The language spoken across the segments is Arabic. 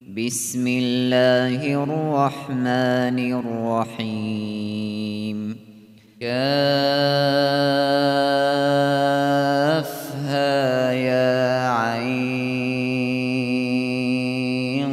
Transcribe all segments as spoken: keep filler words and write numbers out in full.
بسم الله الرحمن الرحيم كافها يا عين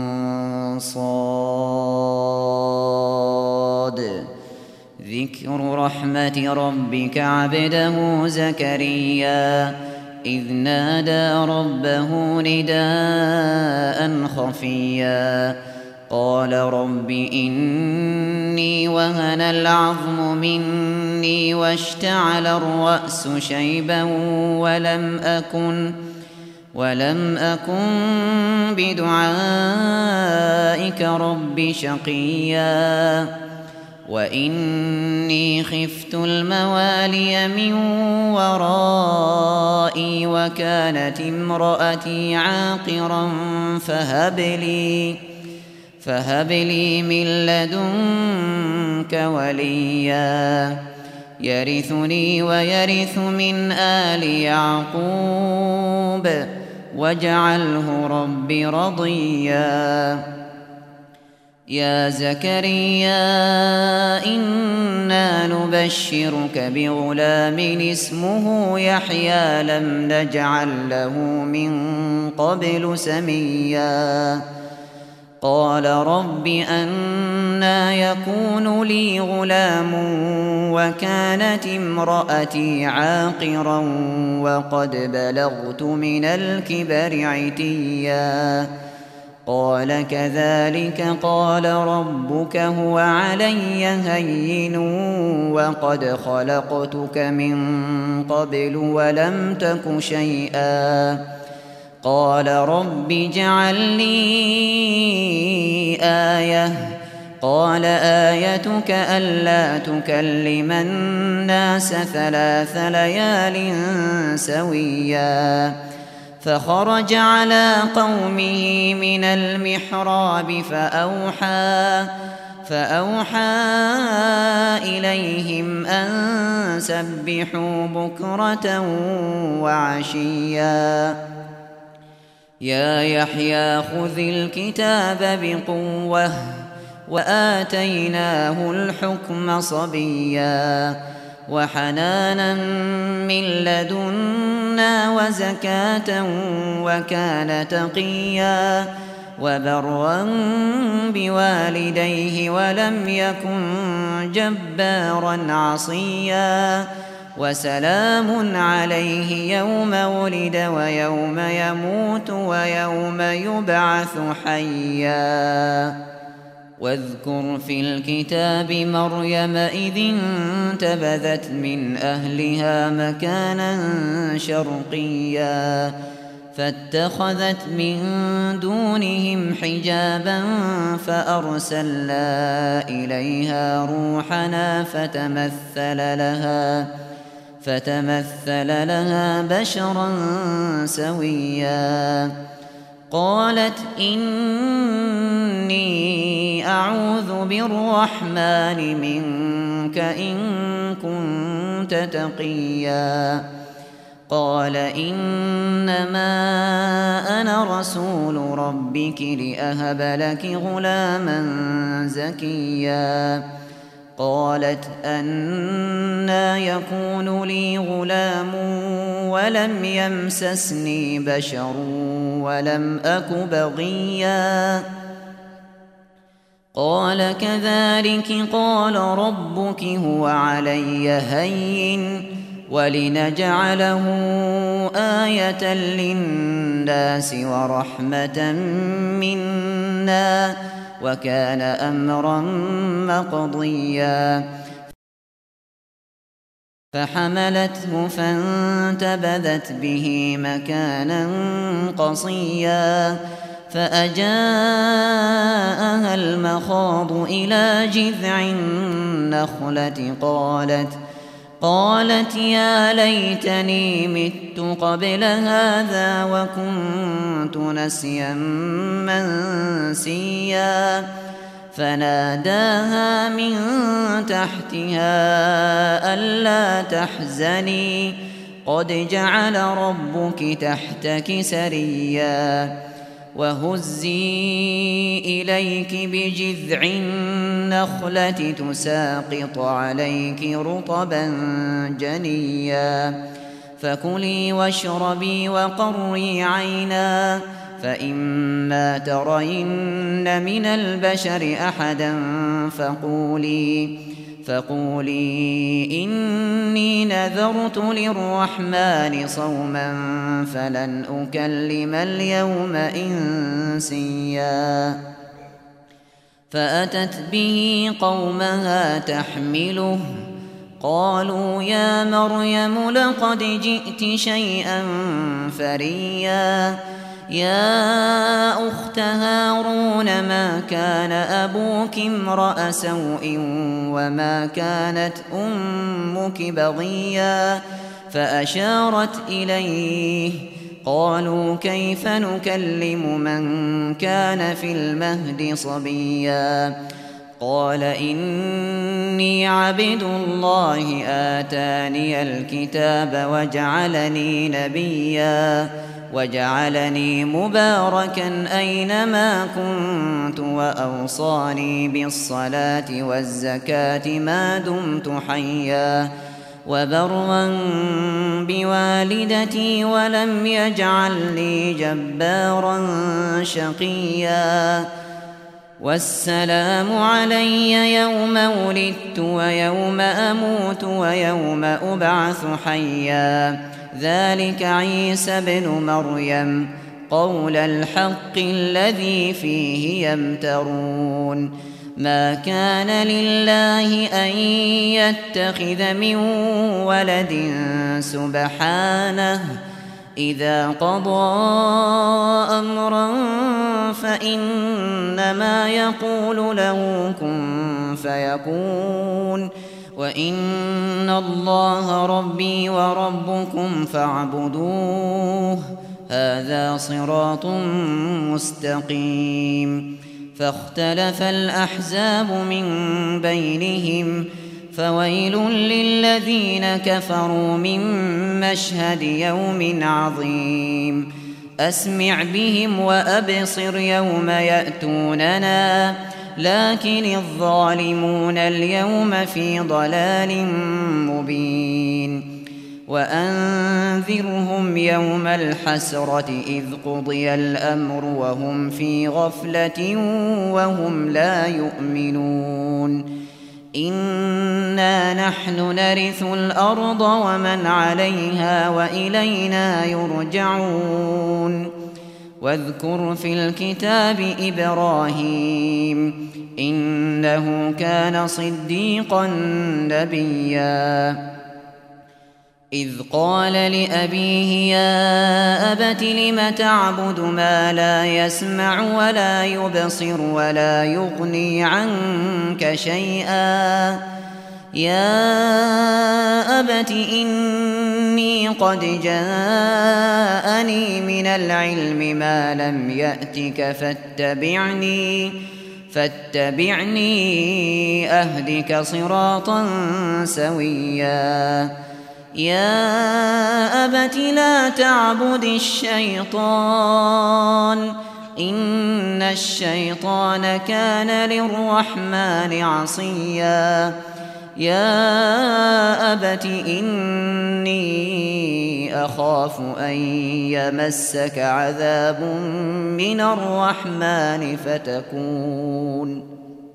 صاد ذكر رحمة ربك عبده زكريا إذ نادى ربه نداء خفيا قال رب إني وهن العظم مني واشتعل الرأس شيبا ولم أكن ولم أكن بدعائك رب شقيا وإني خفت الموالي من ورائي وكانت امرأتي عاقرا فهب لي فهب لي من لدنك وليا يرثني ويرث من آل يعقوب واجعله رب رضيا يا زكريا إنا نبشرك بغلام اسمه يحيى لم نجعل له من قبل سميا قال رب أنى يكون لي غلام وكانت امرأتي عاقرا وقد بلغت من الكبر عتيا قال كذلك قال ربك هو علي هين وقد خلقتك من قبل ولم تك شيئا قال رب اجعل لي آية قال آيتك ألا تكلم الناس ثلاث ليال سويا فخرج على قومه من المحراب فأوحى فأوحى إليهم أن سبحوا بكرة وعشيا يا يحيى خذ الكتاب بقوة وآتيناه الحكم صبيا وحنانا من لدنا وزكاة وكان تقيا وبرا بوالديه ولم يكن جبارا عصيا وسلام عليه يوم ولد ويوم يموت ويوم يبعث حيا واذكر في الكتاب مريم إذ انتبذت من أهلها مكانا شرقيا فاتخذت من دونهم حجابا فأرسلنا إليها روحنا فتمثل لها فتمثل لها بشرا سويا قالت إني أعوذ بالرحمن منك إن كنت تقيا قال إنما أنا رسول ربك لأهب لك غلاما زكيا قالت أنى يكون لي غلام ولم يمسسني بشر ولم أك بغيا قال كذلك قال ربك هو علي هين ولنجعله آية للناس ورحمة منا وكان أمرا مقضيا فحملته فانتبذت به مكانا قصيا فأجاءها المخاض إلى جذع النخلة قالت قالت يا ليتني مت قبل هذا وكنت نسيا منسيا فناداها من تحتها ألا تحزني قد جعل ربك تحتك سريا وهزي إليك بجذع النخلة تساقط عليك رطبا جنيا فكلي واشربي وقري عينا فإما ترين من البشر أحدا فقولي فقولي إني نذرت للرحمن صوما فلن أكلم اليوم إنسيا فأتت به قومها تحمله قالوا يا مريم لقد جئت شيئا فريا يا أخت هارون ما كان أبوك امرأ سوء وما كانت أمك بغيا فأشارت إليه قالوا كيف نكلم من كان في المهد صبيا قال إني عبد الله آتاني الكتاب وجعلني نبيا وجعلني مباركا أينما كنت وأوصاني بالصلاة والزكاة ما دمت حيا وبرا بوالدتي ولم يجعلني جبارا شقيا والسلام علي يوم ولدت ويوم أموت ويوم أبعث حيا ذلك عيسى ابن مريم قول الحق الذي فيه يمترون ما كان لله أن يتخذ من ولد سبحانه إذا قضى أمرا فإنما يقول له كن فيكون وإن الله ربي وربكم فاعبدوه هذا صراط مستقيم فاختلف الأحزاب من بينهم فويل للذين كفروا من مشهد يوم عظيم أسمع بهم وأبصر يوم يأتوننا لكن الظالمون اليوم في ضلال مبين وأنذرهم يوم الحسرة إذ قضي الأمر وهم في غفلة وهم لا يؤمنون إنا نحن نرث الأرض ومن عليها وإلينا يرجعون واذكر في الكتاب إبراهيم إنه كان صديقا نبيا إذ قال لأبيه يا أبت لم تعبد ما لا يسمع ولا يبصر ولا يغني عنك شيئا يا أبت إني قد جاءني من العلم ما لم يأتك فاتبعني فاتبعني أهدك صراطا سويا يا أبت لا تعبد الشيطان إن الشيطان كان للرحمن عصيا يا أبت إني أخاف أن يمسك عذاب من الرحمن فتكون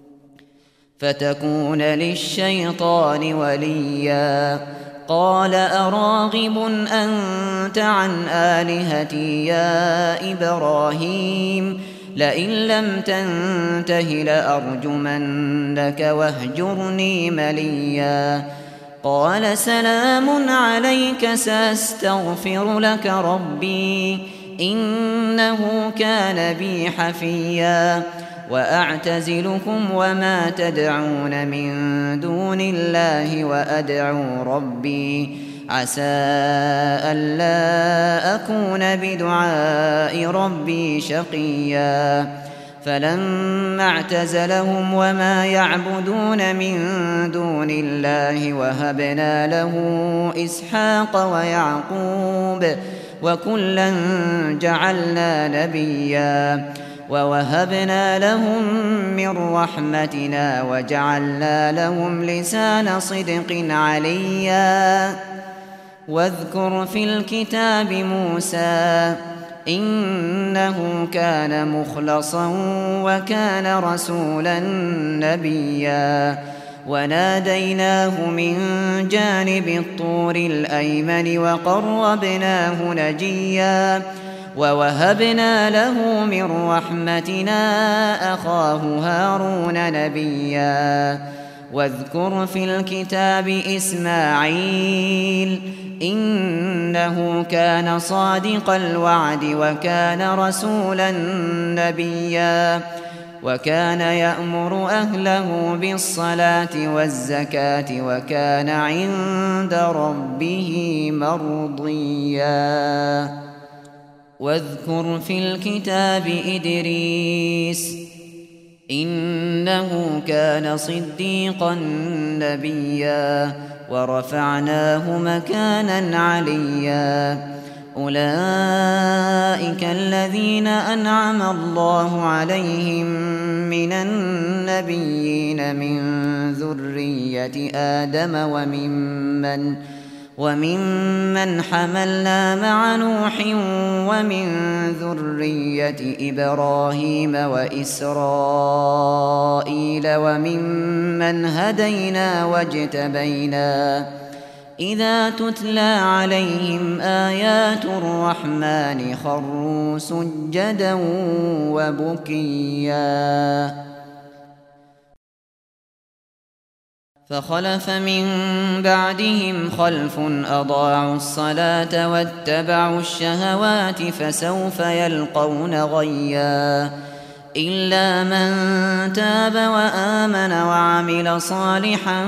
فتكون للشيطان وليا قال أراغب أنت عن آلهتي يا إبراهيم لئن لم تنته لأرجمنك واهجرني مليا قال سلام عليك سأستغفر لك ربي إنه كان بي حفيا وأعتزلكم وما تدعون من دون الله وأدعو ربي عسى ألا أكون بدعاء ربي شقيا فلما اعتزلهم وما يعبدون من دون الله وهبنا له إسحاق ويعقوب وكلا جعلنا نبيا ووهبنا لهم من رحمتنا وجعلنا لهم لسان صدق عليا واذكر في الكتاب موسى إنه كان مخلصا وكان رسولا نبيا وناديناه من جانب الطور الأيمن وقربناه نجيا ووهبنا له من رحمتنا أخاه هارون نبيا واذكر في الكتاب إسماعيل إنه كان صادق الوعد وكان رسولا نبيا وكان يأمر أهله بالصلاة والزكاة وكان عند ربه مرضيا واذكر في الكتاب إدريس إنه كان صديقا نبيا ورفعناه مكانا عليا أولئك الذين أنعم الله عليهم من النبيين من ذرية آدم وممن وممن حملنا مع نوح ومن ذرية إبراهيم وإسرائيل وممن هدينا واجتبينا إذا تتلى عليهم آيات الرحمن خروا سجدا وبكيا فخلف من بعدهم خلف أضاعوا الصلاة واتبعوا الشهوات فسوف يلقون غيا إلا من تاب وآمن وعمل صالحا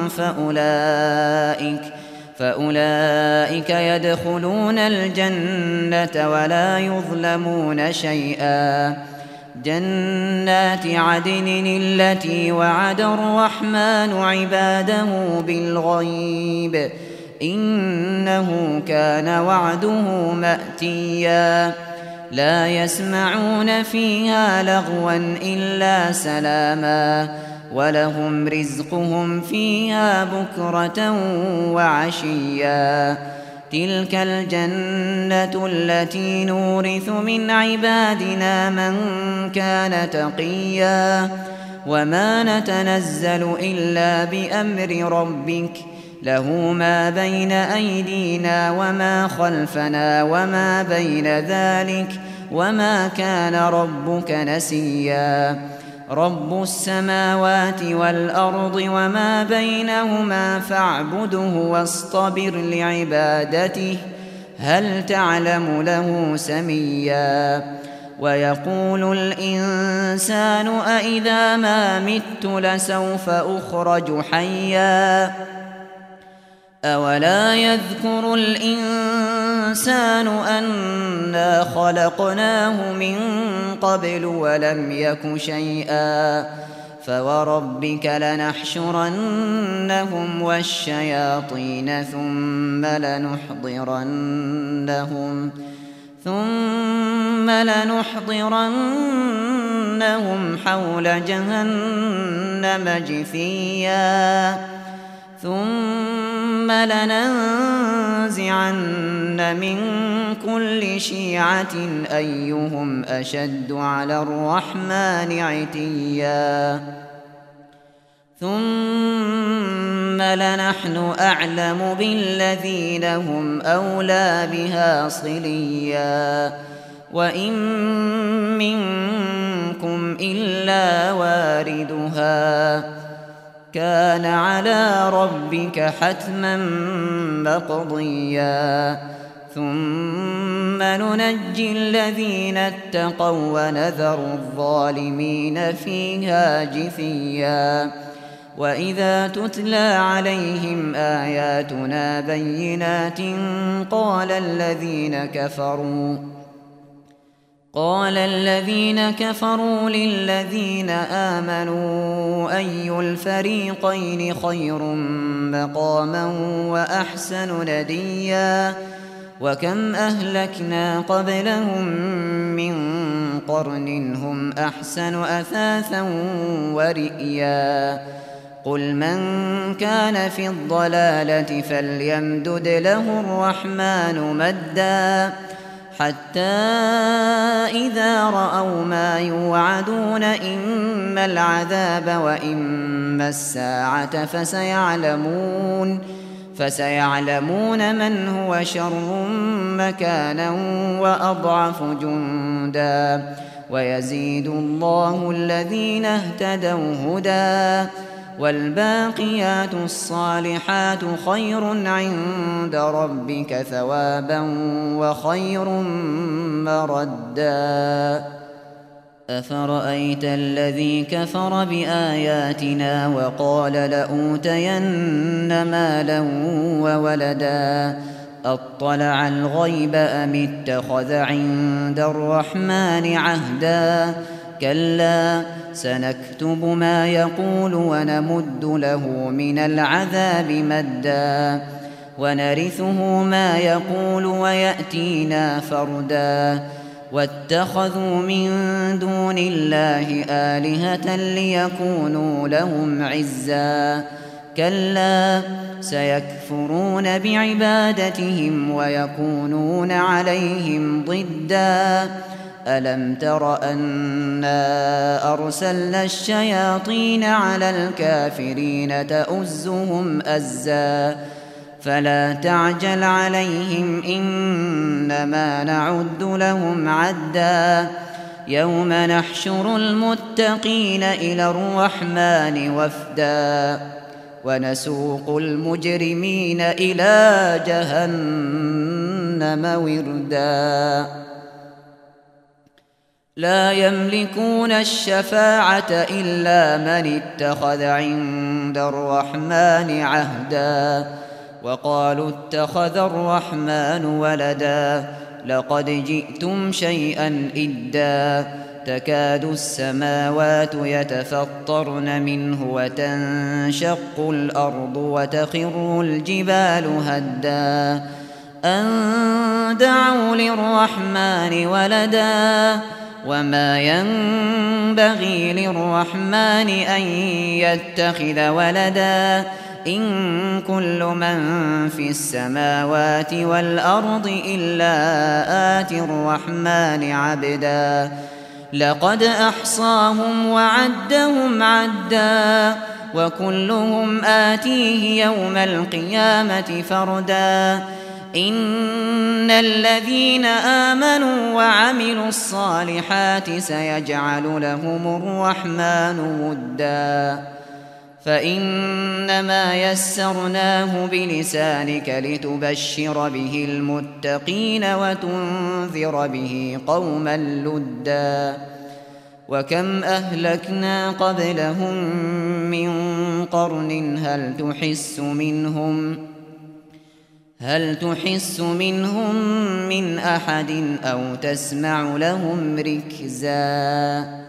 فأولئك فأولئك يدخلون الجنة ولا يظلمون شيئا جنات عدن التي وعد الرحمن عباده بالغيب إنه كان وعده مأتيا لا يسمعون فيها لغوا إلا سلاما ولهم رزقهم فيها بكرة وعشيا تلك الجنة التي نورث من عبادنا من كان تقيا وما نتنزل إلا بأمر ربك له ما بين أيدينا وما خلفنا وما بين ذلك وما كان ربك نسيا رب السماوات والأرض وما بينهما فاعبده واصطبر لعبادته هل تعلم له سميا ويقول الإنسان أإذا ما مت لسوف أخرج حيا أولا يذكر الإنسان أنا خلقناه من قبل ولم يك شيئا فوربك لنحشرنهم والشياطين ثم لنحضرنهم ثم لنحضرنهم حول جهنم جثيا ثم لننزعن من كل شيعة أيهم أشد على الرحمن عتيا ثم لنحن أعلم بالذين هم أولى بها صليا وإن منكم إلا واردها كان على ربك حتما مقضيا ثم ننجي الذين اتقوا ونذر الظالمين فيها جثيا وإذا تتلى عليهم آياتنا بينات قال الذين كفروا قال الذين كفروا للذين آمنوا أي الفريقين خير مقاما وأحسن نديا وكم أهلكنا قبلهم من قرن هم أحسن أثاثا ورئيا قل من كان في الضلالة فليمدد له الرحمن مدا حتى إذا رأوا ما يوعدون إما العذاب وإما الساعة فسيعلمون فسيعلمون من هو شر مكانا وأضعف جندا ويزيد الله الذين اهتدوا هدى والباقيات الصالحات خير عند ربك ثوابا وخير مردا أفرأيت الذي كفر بآياتنا وقال لأوتين مالا وولدا أطلع الغيب أم اتخذ عند الرحمن عهدا كلا سنكتب ما يقول ونمد له من العذاب مدا ونرثه ما يقول ويأتينا فردا واتخذوا من دون الله آلهة ليكونوا لهم عزا كلا سيكفرون بعبادتهم ويكونون عليهم ضدا ألم تر أنا أرسلنا الشياطين على الكافرين تؤزهم أزا فلا تعجل عليهم إنما نعد لهم عدا يوم نحشر المتقين إلى الرحمن وفدا ونسوق المجرمين إلى جهنم وردا لا يملكون الشفاعة إلا من اتخذ عند الرحمن عهدا وقالوا اتخذ الرحمن ولدا لقد جئتم شيئا إدا تكاد السماوات يتفطرن منه وتنشق الأرض وتخر الجبال هدا أن دعوا للرحمن ولدا وما ينبغي للرحمن أن يتخذ ولدا إن كل من في السماوات والأرض إلا آتي الرحمن عبدا لقد أحصاهم وعدهم عدا وكلهم آتيه يوم القيامة فردا إن الذين آمنوا وعملوا الصالحات سيجعل لهم الرحمن ودا فإنما يسرناه بلسانك لتبشر به المتقين وتنذر به قوما لدا وكم أهلكنا قبلهم من قرن هل تحس منهم هل تحس منهم من أحد أو تسمع لهم ركزا